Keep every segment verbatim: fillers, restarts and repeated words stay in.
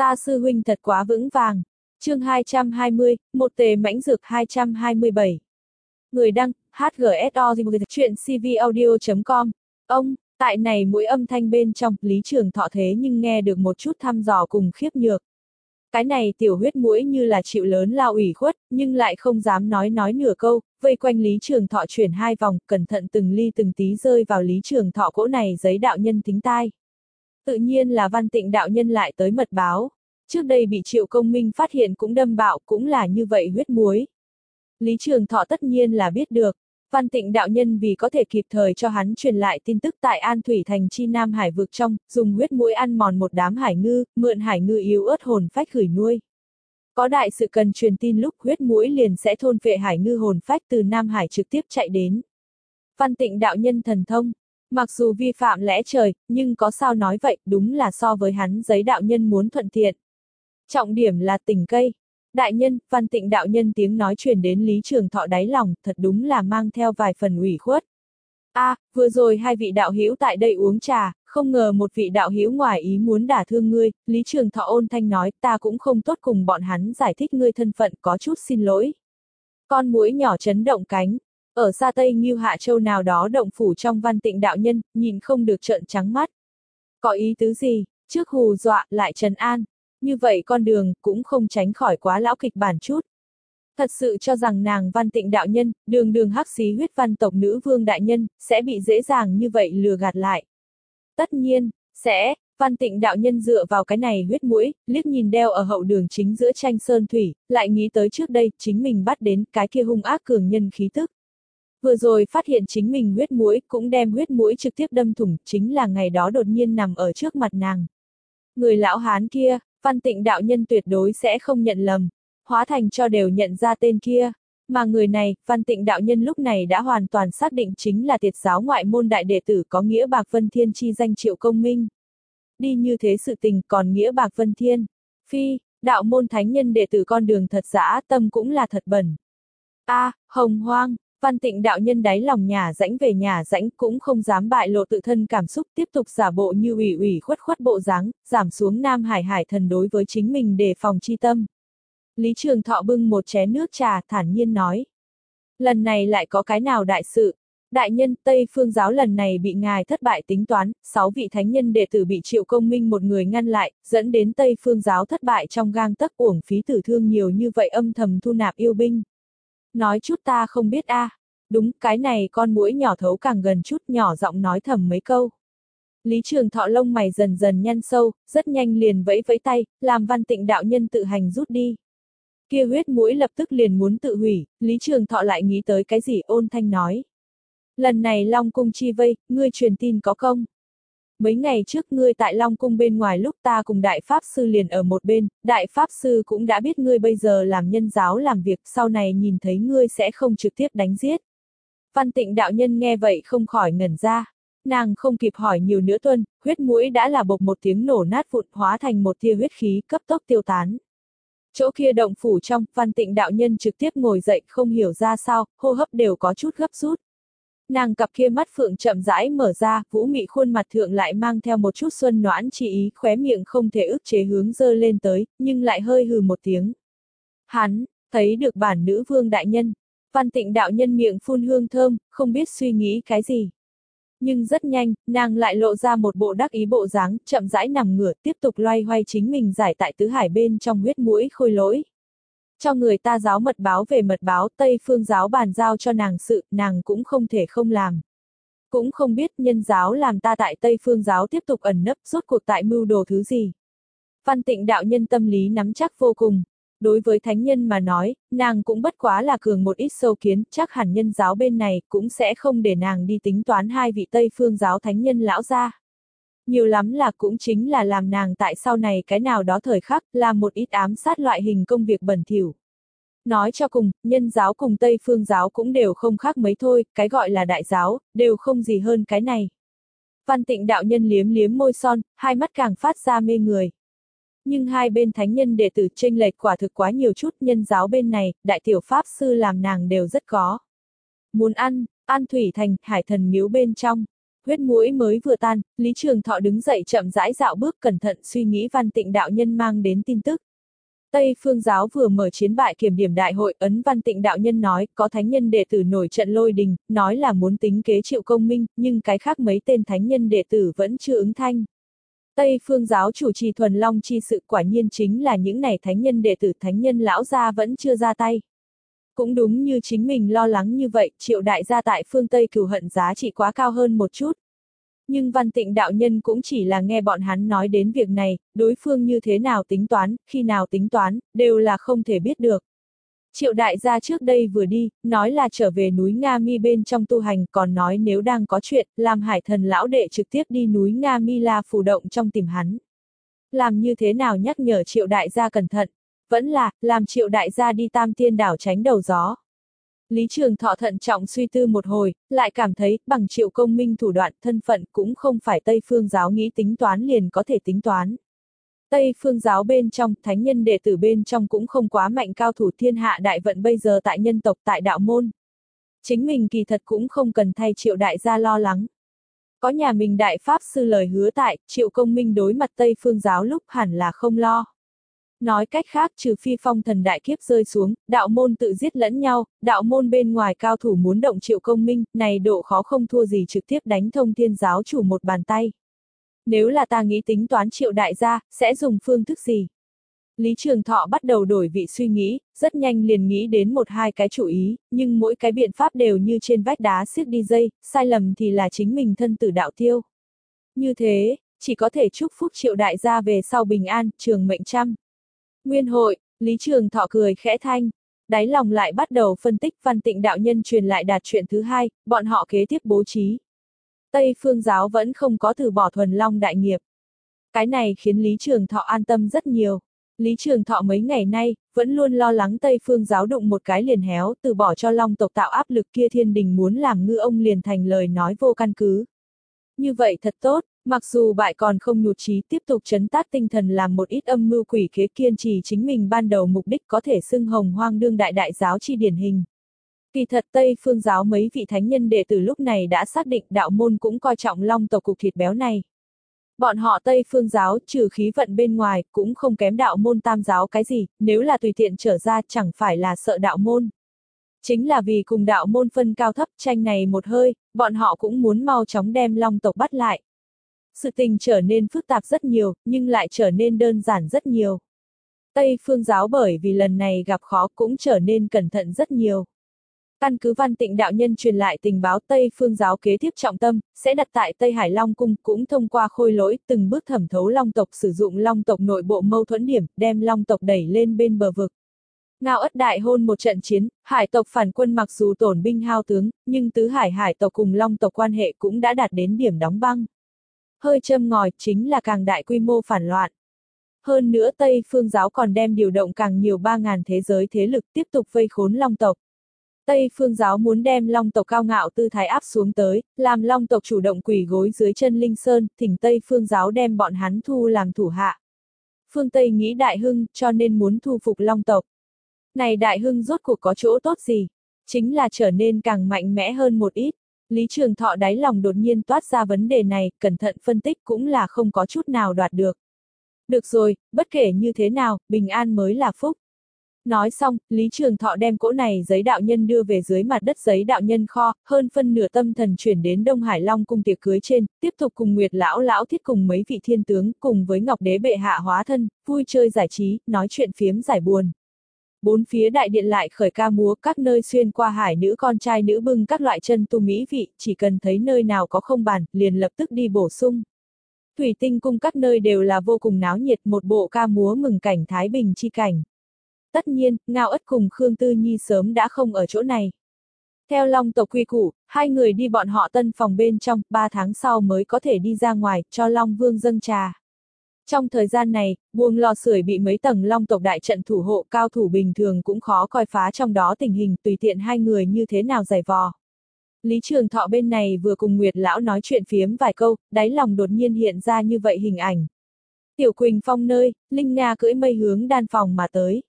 Ta sư huynh thật quá vững vàng. Chương hai trăm hai mươi, một tề mãnh dược hai trăm hai mươi bảy. Người đăng, hát giê ét o chuyện c v audio chấm com. Ông, tại này mũi âm thanh bên trong, Lý Trường Thọ thế nhưng nghe được một chút thăm dò cùng khiếp nhược. Cái này tiểu huyết mũi như là chịu lớn lao ủy khuất, nhưng lại không dám nói nói nửa câu, vây quanh Lý Trường Thọ chuyển hai vòng, cẩn thận từng ly từng tí rơi vào Lý Trường Thọ cỗ này giấy đạo nhân thính tai. Tự nhiên là Văn Tịnh đạo nhân lại tới mật báo. Trước đây bị Triệu Công Minh phát hiện cũng đâm bạo, cũng là như vậy huyết muối. Lý Trường Thọ tất nhiên là biết được. Văn Tịnh đạo nhân vì có thể kịp thời cho hắn truyền lại tin tức tại An Thủy thành chi Nam Hải vực trong, dùng huyết muối ăn mòn một đám hải ngư, mượn hải ngư yếu ớt hồn phách gửi nuôi. Có đại sự cần truyền tin lúc huyết muối liền sẽ thôn phệ hải ngư hồn phách từ Nam Hải trực tiếp chạy đến. Văn Tịnh đạo nhân thần thông, mặc dù vi phạm lẽ trời, nhưng có sao nói vậy, đúng là so với hắn giấy đạo nhân muốn thuận tiện. Trọng điểm là tình cây. Đại nhân, Văn Tịnh đạo nhân tiếng nói truyền đến Lý Trường Thọ đáy lòng, thật đúng là mang theo vài phần ủy khuất. A, à, vừa rồi hai vị đạo hữu tại đây uống trà, không ngờ một vị đạo hữu ngoài ý muốn đả thương ngươi, Lý Trường Thọ ôn thanh nói, ta cũng không tốt cùng bọn hắn giải thích ngươi thân phận, có chút xin lỗi. Con muỗi nhỏ chấn động cánh, ở xa Tây Ngưu Hạ Châu nào đó động phủ trong Văn Tịnh đạo nhân, nhìn không được trợn trắng mắt. Có ý tứ gì, trước hù dọa, lại trấn an. Như vậy con đường, cũng không tránh khỏi quá lão kịch bản chút. Thật sự cho rằng nàng Văn Tịnh đạo nhân, đường đường hắc xí huyết văn tộc nữ vương đại nhân, sẽ bị dễ dàng như vậy lừa gạt lại. Tất nhiên, sẽ, Văn Tịnh đạo nhân dựa vào cái này huyết mũi, liếc nhìn đeo ở hậu đường chính giữa tranh sơn thủy, lại nghĩ tới trước đây, chính mình bắt đến cái kia hung ác cường nhân khí tức. Vừa rồi phát hiện chính mình huyết mũi, cũng đem huyết mũi trực tiếp đâm thủng, chính là ngày đó đột nhiên nằm ở trước mặt nàng. Người lão hán kia, Văn Tịnh đạo nhân tuyệt đối sẽ không nhận lầm, hóa thành cho đều nhận ra tên kia, mà người này, Văn Tịnh đạo nhân lúc này đã hoàn toàn xác định chính là Tiệt giáo ngoại môn đại đệ tử có nghĩa Bạc Vân Thiên chi danh Triệu Công Minh. Đi như thế sự tình còn nghĩa Bạc Vân Thiên, phi, đạo môn thánh nhân đệ tử con đường thật dã, tâm cũng là thật bẩn. A, à, hồng hoang. Văn Tịnh đạo nhân đáy lòng nhà rãnh về nhà rãnh cũng không dám bại lộ tự thân cảm xúc, tiếp tục giả bộ như ủy ủy khuất khuất bộ dáng, giảm xuống Nam Hải Hải thần đối với chính mình để phòng chi tâm. Lý Trường Thọ bưng một chén nước trà, thản nhiên nói. Lần này lại có cái nào đại sự? Đại nhân, Tây Phương giáo lần này bị ngài thất bại tính toán, sáu vị thánh nhân đệ tử bị Triệu Công Minh một người ngăn lại, dẫn đến Tây Phương giáo thất bại trong gang tấc, uổng phí tử thương nhiều như vậy, âm thầm thu nạp yêu binh. Nói chút ta không biết a. À. Đúng, cái này con muỗi nhỏ thấu càng gần chút, nhỏ giọng nói thầm mấy câu. Lý Trường Thọ lông mày dần dần nhăn sâu, rất nhanh liền vẫy vẫy tay, làm Văn Tịnh đạo nhân tự hành rút đi. Kia huyết muỗi lập tức liền muốn tự hủy, Lý Trường Thọ lại nghĩ tới cái gì, ôn thanh nói. Lần này Long Cung chi vây, ngươi truyền tin có công. Mấy ngày trước ngươi tại Long Cung bên ngoài lúc ta cùng Đại Pháp Sư liền ở một bên, Đại Pháp Sư cũng đã biết ngươi bây giờ làm nhân giáo làm việc, sau này nhìn thấy ngươi sẽ không trực tiếp đánh giết. Văn Tịnh đạo nhân nghe vậy không khỏi ngẩn ra. Nàng không kịp hỏi nhiều nữa tuân, huyết muỗi đã là bộc một tiếng nổ nát vụn, hóa thành một tia huyết khí cấp tốc tiêu tán. Chỗ kia động phủ trong, Văn Tịnh đạo nhân trực tiếp ngồi dậy, không hiểu ra sao, hô hấp đều có chút gấp rút. Nàng cặp kia mắt phượng chậm rãi mở ra, vũ mị khuôn mặt thượng lại mang theo một chút xuân noãn chi ý, khóe miệng không thể ức chế hướng dơ lên tới, nhưng lại hơi hừ một tiếng. Hắn, thấy được bản nữ vương đại nhân. Văn Tịnh đạo nhân miệng phun hương thơm, không biết suy nghĩ cái gì. Nhưng rất nhanh, nàng lại lộ ra một bộ đắc ý bộ dáng, chậm rãi nằm ngửa, tiếp tục loay hoay chính mình giải tại tứ hải bên trong huyết mũi khôi lỗi. Cho người ta giáo mật báo về mật báo, Tây Phương giáo bàn giao cho nàng sự, nàng cũng không thể không làm. Cũng không biết nhân giáo làm ta tại Tây Phương giáo tiếp tục ẩn nấp, rốt cuộc tại mưu đồ thứ gì. Văn Tịnh đạo nhân tâm lý nắm chắc vô cùng. Đối với thánh nhân mà nói, nàng cũng bất quá là cường một ít sâu kiến, chắc hẳn nhân giáo bên này cũng sẽ không để nàng đi tính toán hai vị Tây Phương giáo thánh nhân lão gia. Nhiều lắm là cũng chính là làm nàng tại sau này cái nào đó thời khắc, làm một ít ám sát loại hình công việc bẩn thỉu. Nói cho cùng, nhân giáo cùng Tây Phương giáo cũng đều không khác mấy thôi, cái gọi là đại giáo, đều không gì hơn cái này. Văn Tịnh đạo nhân liếm liếm môi son, hai mắt càng phát ra mê người. Nhưng hai bên thánh nhân đệ tử chênh lệch quả thực quá nhiều chút, nhân giáo bên này, đại tiểu pháp sư làm nàng đều rất có. Muốn ăn, An Thủy thành, Hải thần miếu bên trong. huyết mũi mới vừa tan, Lý Trường Thọ đứng dậy chậm rãi dạo bước cẩn thận suy nghĩ Văn Tịnh đạo nhân mang đến tin tức. Tây Phương giáo vừa mở chiến bại kiểm điểm đại hội, ấn Văn Tịnh đạo nhân nói, có thánh nhân đệ tử nổi trận lôi đình, nói là muốn tính kế Triệu Công Minh, nhưng cái khác mấy tên thánh nhân đệ tử vẫn chưa ứng thanh. Tây Phương giáo chủ trì thuần long chi sự quả nhiên chính là những này thánh nhân đệ tử thánh nhân lão gia vẫn chưa ra tay. Cũng đúng như chính mình lo lắng như vậy, Triệu đại gia tại phương Tây cừu hận giá trị quá cao hơn một chút. Nhưng Văn Tịnh đạo nhân cũng chỉ là nghe bọn hắn nói đến việc này, đối phương như thế nào tính toán, khi nào tính toán, đều là không thể biết được. Triệu đại gia trước đây vừa đi, nói là trở về núi Nga Mi bên trong tu hành, còn nói nếu đang có chuyện, làm Hải Thần lão đệ trực tiếp đi núi Nga Mi La Phù Động trong tìm hắn. Làm như thế nào nhắc nhở Triệu đại gia cẩn thận, vẫn là, làm Triệu đại gia đi Tam Tiên đảo tránh đầu gió. Lý Trường Thọ thận trọng suy tư một hồi, lại cảm thấy, bằng Triệu Công Minh thủ đoạn thân phận cũng không phải Tây Phương giáo nghĩ tính toán liền có thể tính toán. Tây Phương giáo bên trong, thánh nhân đệ tử bên trong cũng không quá mạnh cao thủ thiên hạ đại vận bây giờ tại nhân tộc tại đạo môn. Chính mình kỳ thật cũng không cần thay Triệu đại gia lo lắng. Có nhà mình đại pháp sư lời hứa tại, Triệu Công Minh đối mặt Tây Phương giáo lúc hẳn là không lo. Nói cách khác trừ phi phong thần đại kiếp rơi xuống, đạo môn tự giết lẫn nhau, đạo môn bên ngoài cao thủ muốn động Triệu Công Minh, này độ khó không thua gì trực tiếp đánh thông thiên giáo chủ một bàn tay. Nếu là ta nghĩ tính toán Triệu đại gia, sẽ dùng phương thức gì? Lý Trường Thọ bắt đầu đổi vị suy nghĩ, rất nhanh liền nghĩ đến một hai cái chủ ý, nhưng mỗi cái biện pháp đều như trên vách đá xiết đi dây, sai lầm thì là chính mình thân tử đạo tiêu. Như thế, chỉ có thể chúc phúc Triệu đại gia về sau bình an, trường mệnh trăm. Nguyên hội, Lý Trường Thọ cười khẽ thanh, đáy lòng lại bắt đầu phân tích Văn Tịnh đạo nhân truyền lại đạt chuyện thứ hai, bọn họ kế tiếp bố trí. Tây Phương giáo vẫn không có từ bỏ thuần long đại nghiệp. Cái này khiến Lý Trường Thọ an tâm rất nhiều. Lý Trường Thọ mấy ngày nay, vẫn luôn lo lắng Tây Phương giáo đụng một cái liền héo, từ bỏ cho long tộc tạo áp lực kia thiên đình muốn làm ngư ông liền thành lời nói vô căn cứ. Như vậy thật tốt, mặc dù bại còn không nhụt chí tiếp tục trấn tác tinh thần làm một ít âm mưu quỷ kế kiên trì chính mình ban đầu mục đích có thể xưng hồng hoang đương đại đại giáo chi điển hình. Kỳ thật Tây Phương giáo mấy vị thánh nhân đệ tử lúc này đã xác định đạo môn cũng coi trọng long tộc cục thịt béo này. Bọn họ Tây Phương giáo trừ khí vận bên ngoài cũng không kém đạo môn tam giáo cái gì, nếu là tùy tiện trở ra chẳng phải là sợ đạo môn. Chính là vì cùng đạo môn phân cao thấp tranh này một hơi, bọn họ cũng muốn mau chóng đem long tộc bắt lại. Sự tình trở nên phức tạp rất nhiều, nhưng lại trở nên đơn giản rất nhiều. Tây Phương giáo bởi vì lần này gặp khó cũng trở nên cẩn thận rất nhiều. Căn cứ Văn Tịnh đạo nhân truyền lại tình báo Tây Phương giáo kế tiếp trọng tâm, sẽ đặt tại Tây Hải Long Cung, cũng thông qua khôi lỗi từng bước thẩm thấu long tộc sử dụng long tộc nội bộ mâu thuẫn điểm, đem long tộc đẩy lên bên bờ vực. Ngao Ất đại hôn một trận chiến, hải tộc phản quân mặc dù tổn binh hao tướng, nhưng tứ hải hải tộc cùng long tộc quan hệ cũng đã đạt đến điểm đóng băng. Hơi châm ngòi chính là càng đại quy mô phản loạn. Hơn nữa Tây Phương giáo còn đem điều động càng nhiều ba ngàn thế giới thế lực tiếp tục vây khốn long tộc. Tây Phương giáo muốn đem long tộc cao ngạo tư thái áp xuống tới, làm long tộc chủ động quỳ gối dưới chân Linh Sơn, thỉnh Tây Phương giáo đem bọn hắn thu làm thủ hạ. Phương Tây nghĩ đại hưng, cho nên muốn thu phục long tộc. Này đại hưng rốt cuộc có chỗ tốt gì? Chính là trở nên càng mạnh mẽ hơn một ít. Lý Trường Thọ đáy lòng đột nhiên toát ra vấn đề này, cẩn thận phân tích cũng là không có chút nào đoạt được. Được rồi, bất kể như thế nào, bình an mới là phúc. Nói xong, Lý Trường Thọ đem cỗ này giấy đạo nhân đưa về dưới mặt đất giấy đạo nhân kho, hơn phân nửa tâm thần chuyển đến Đông Hải Long cung tiệc cưới trên, tiếp tục cùng Nguyệt lão lão thiết cùng mấy vị thiên tướng, cùng với Ngọc Đế bệ hạ hóa thân, vui chơi giải trí, nói chuyện phiếm giải buồn. Bốn phía đại điện lại khởi ca múa, các nơi xuyên qua hải nữ con trai nữ bưng các loại chân tu mỹ vị, chỉ cần thấy nơi nào có không bàn, liền lập tức đi bổ sung. Thủy Tinh cung các nơi đều là vô cùng náo nhiệt, một bộ ca múa mừng cảnh thái bình chi cảnh. Tất nhiên, Ngao Ất cùng Khương Tư Nhi sớm đã không ở chỗ này. Theo long tộc quy củ, hai người đi bọn họ tân phòng bên trong, ba tháng sau mới có thể đi ra ngoài, cho Long Vương dâng trà. Trong thời gian này, buồng lò sưởi bị mấy tầng long tộc đại trận thủ hộ, cao thủ bình thường cũng khó coi phá trong đó tình hình, tùy tiện hai người như thế nào giày vò. Lý Trường Thọ bên này vừa cùng Nguyệt lão nói chuyện phiếm vài câu, đáy lòng đột nhiên hiện ra như vậy hình ảnh. Tiểu Quỳnh Phong nơi, Linh Nga cưỡi mây hướng đan phòng mà tới.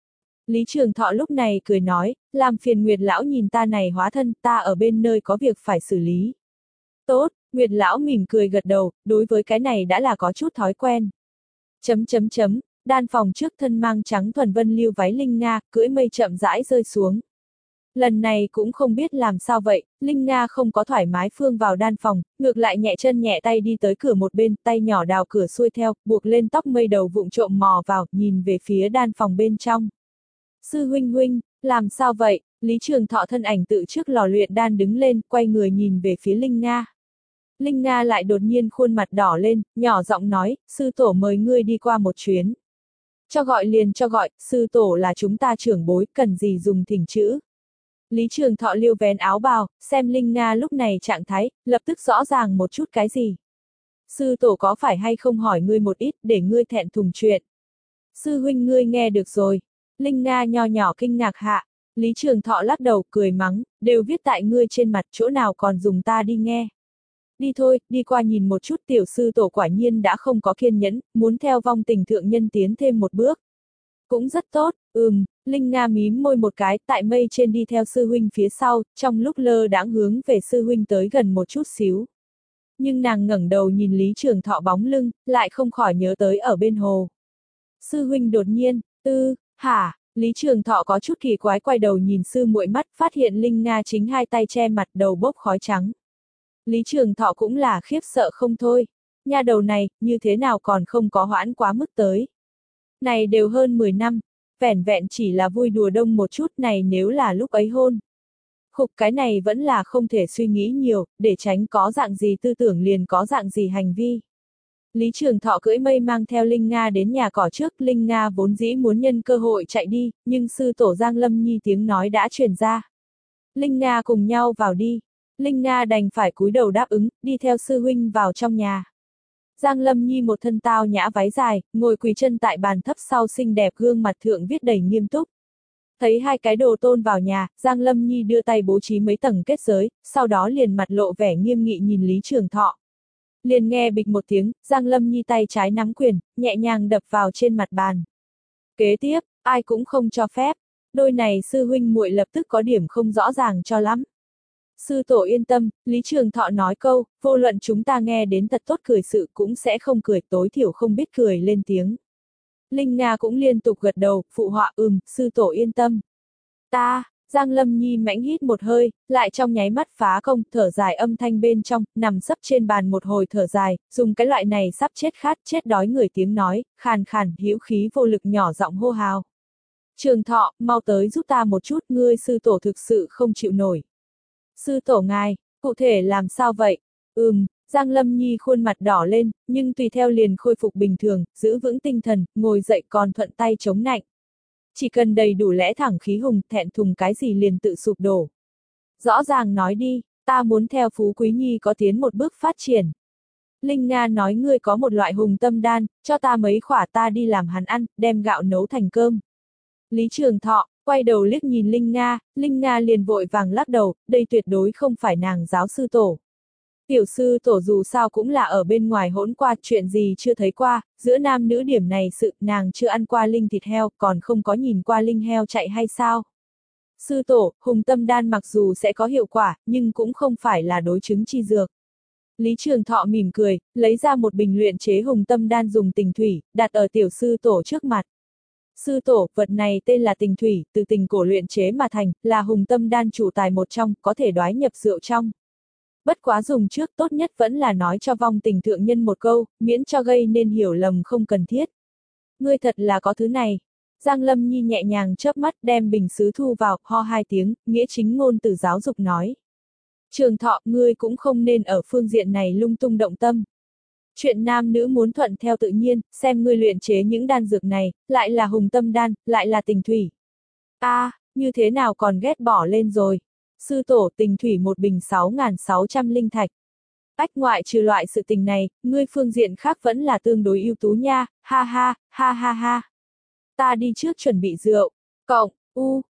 Lý Trường Thọ lúc này cười nói, làm phiền Nguyệt lão nhìn ta này hóa thân, ta ở bên nơi có việc phải xử lý. Tốt, Nguyệt lão mỉm cười gật đầu, đối với cái này đã là có chút thói quen. Chấm chấm chấm, đan phòng trước thân mang trắng thuần vân lưu váy Linh Nga, cưỡi mây chậm rãi rơi xuống. Lần này cũng không biết làm sao vậy, Linh Nga không có thoải mái phương vào đan phòng, ngược lại nhẹ chân nhẹ tay đi tới cửa một bên, tay nhỏ đào cửa xuôi theo, buộc lên tóc mây đầu vụng trộm mò vào, nhìn về phía đan phòng bên trong. Sư huynh huynh, làm sao vậy? Lý Trường Thọ thân ảnh tự trước lò luyện đan đứng lên, quay người nhìn về phía Linh Nga. Linh Nga lại đột nhiên khuôn mặt đỏ lên, nhỏ giọng nói, sư tổ mời ngươi đi qua một chuyến. Cho gọi liền cho gọi, sư tổ là chúng ta trưởng bối, cần gì dùng thỉnh chữ. Lý Trường Thọ liêu vén áo bào, xem Linh Nga lúc này trạng thái, lập tức rõ ràng một chút cái gì. Sư tổ có phải hay không hỏi ngươi một ít, để ngươi thẹn thùng chuyện. Sư huynh ngươi nghe được rồi. Linh Nga nho nhỏ kinh ngạc hạ. Lý Trường Thọ lắc đầu, cười mắng, đều viết tại ngươi trên mặt, chỗ nào còn dùng ta đi nghe. Đi thôi, đi qua nhìn một chút, tiểu sư tổ quả nhiên đã không có kiên nhẫn, muốn theo vong tình thượng nhân tiến thêm một bước. Cũng rất tốt, ừm, Linh Nga mím môi một cái, tại mây trên đi theo sư huynh phía sau, trong lúc lơ đãng hướng về sư huynh tới gần một chút xíu. Nhưng nàng ngẩng đầu nhìn Lý Trường Thọ bóng lưng, lại không khỏi nhớ tới ở bên hồ. Sư huynh đột nhiên, tư, hả, Lý Trường Thọ có chút kỳ quái quay đầu nhìn sư muội mắt, phát hiện Linh Nga chính hai tay che mặt đầu bốc khói trắng. Lý Trường Thọ cũng là khiếp sợ không thôi. Nha đầu này, như thế nào còn không có hoãn quá mức tới. Này đều hơn mười năm, vẻn vẹn chỉ là vui đùa đông một chút này nếu là lúc ấy hôn. Khục cái này vẫn là không thể suy nghĩ nhiều, để tránh có dạng gì tư tưởng liền có dạng gì hành vi. Lý Trường Thọ cưỡi mây mang theo Linh Nga đến nhà cỏ trước, Linh Nga vốn dĩ muốn nhân cơ hội chạy đi, nhưng sư tổ Giang Lâm Nhi tiếng nói đã truyền ra. Linh Nga cùng nhau vào đi. Linh Nga đành phải cúi đầu đáp ứng, đi theo sư huynh vào trong nhà. Giang Lâm Nhi một thân tao nhã váy dài, ngồi quỳ chân tại bàn thấp sau xinh đẹp gương mặt thượng viết đầy nghiêm túc. Thấy hai cái đồ tôn vào nhà, Giang Lâm Nhi đưa tay bố trí mấy tầng kết giới, sau đó liền mặt lộ vẻ nghiêm nghị nhìn Lý Trường Thọ. Liền nghe bịch một tiếng, Giang Lâm Nhi tay trái nắm quyền, nhẹ nhàng đập vào trên mặt bàn. Kế tiếp, ai cũng không cho phép, đôi này sư huynh muội lập tức có điểm không rõ ràng cho lắm. Sư tổ yên tâm, Lý Trường Thọ nói câu, vô luận chúng ta nghe đến thật tốt cười sự cũng sẽ không cười, tối thiểu không biết cười lên tiếng. Linh Nga cũng liên tục gật đầu, phụ họa ừm, sư tổ yên tâm. Ta, Giang Lâm Nhi mãnh hít một hơi, lại trong nháy mắt phá công, thở dài âm thanh bên trong, nằm sấp trên bàn một hồi thở dài, dùng cái loại này sắp chết khát, chết đói người tiếng nói, khàn khàn, hữu khí vô lực nhỏ giọng hô hào. Trường Thọ, mau tới giúp ta một chút, ngươi sư tổ thực sự không chịu nổi. Sư tổ ngài, cụ thể làm sao vậy? Ừm, Giang Lâm Nhi khuôn mặt đỏ lên, nhưng tùy theo liền khôi phục bình thường, giữ vững tinh thần, ngồi dậy còn thuận tay chống nạnh. Chỉ cần đầy đủ lẽ thẳng khí hùng, thẹn thùng cái gì liền tự sụp đổ. Rõ ràng nói đi, ta muốn theo Phú Quý Nhi có tiến một bước phát triển. Linh Nga nói ngươi có một loại hùng tâm đan, cho ta mấy khỏa ta đi làm hắn ăn, đem gạo nấu thành cơm. Lý Trường Thọ, quay đầu liếc nhìn Linh Nga, Linh Nga liền vội vàng lắc đầu, đây tuyệt đối không phải nàng giáo sư tổ. Tiểu sư tổ dù sao cũng là ở bên ngoài hỗn qua, chuyện gì chưa thấy qua, giữa nam nữ điểm này sự, nàng chưa ăn qua linh thịt heo, còn không có nhìn qua linh heo chạy hay sao. Sư tổ, hùng tâm đan mặc dù sẽ có hiệu quả, nhưng cũng không phải là đối chứng chi dược. Lý Trường Thọ mỉm cười, lấy ra một bình luyện chế hùng tâm đan dùng tình thủy, đặt ở tiểu sư tổ trước mặt. Sư tổ, vật này tên là tình thủy, từ tình cổ luyện chế mà thành, là hùng tâm đan chủ tài một trong, có thể đoái nhập rượu trong. Bất quá dùng trước tốt nhất vẫn là nói cho vong tình thượng nhân một câu, miễn cho gây nên hiểu lầm không cần thiết. Ngươi thật là có thứ này. Giang Lâm Nhi nhẹ nhàng chớp mắt đem bình sứ thu vào, ho hai tiếng, nghĩa chính ngôn từ giáo dục nói. Trường Thọ, ngươi cũng không nên ở phương diện này lung tung động tâm. Chuyện nam nữ muốn thuận theo tự nhiên, xem ngươi luyện chế những đan dược này, lại là hùng tâm đan, lại là tình thủy. A, à, như thế nào còn ghét bỏ lên rồi. Sư tổ, tình thủy một bình sáu nghìn sáu trăm linh thạch. Ách, ngoại trừ loại sự tình này, ngươi phương diện khác vẫn là tương đối ưu tú nha, ha ha, ha ha ha. Ta đi trước chuẩn bị rượu. Cộng, u,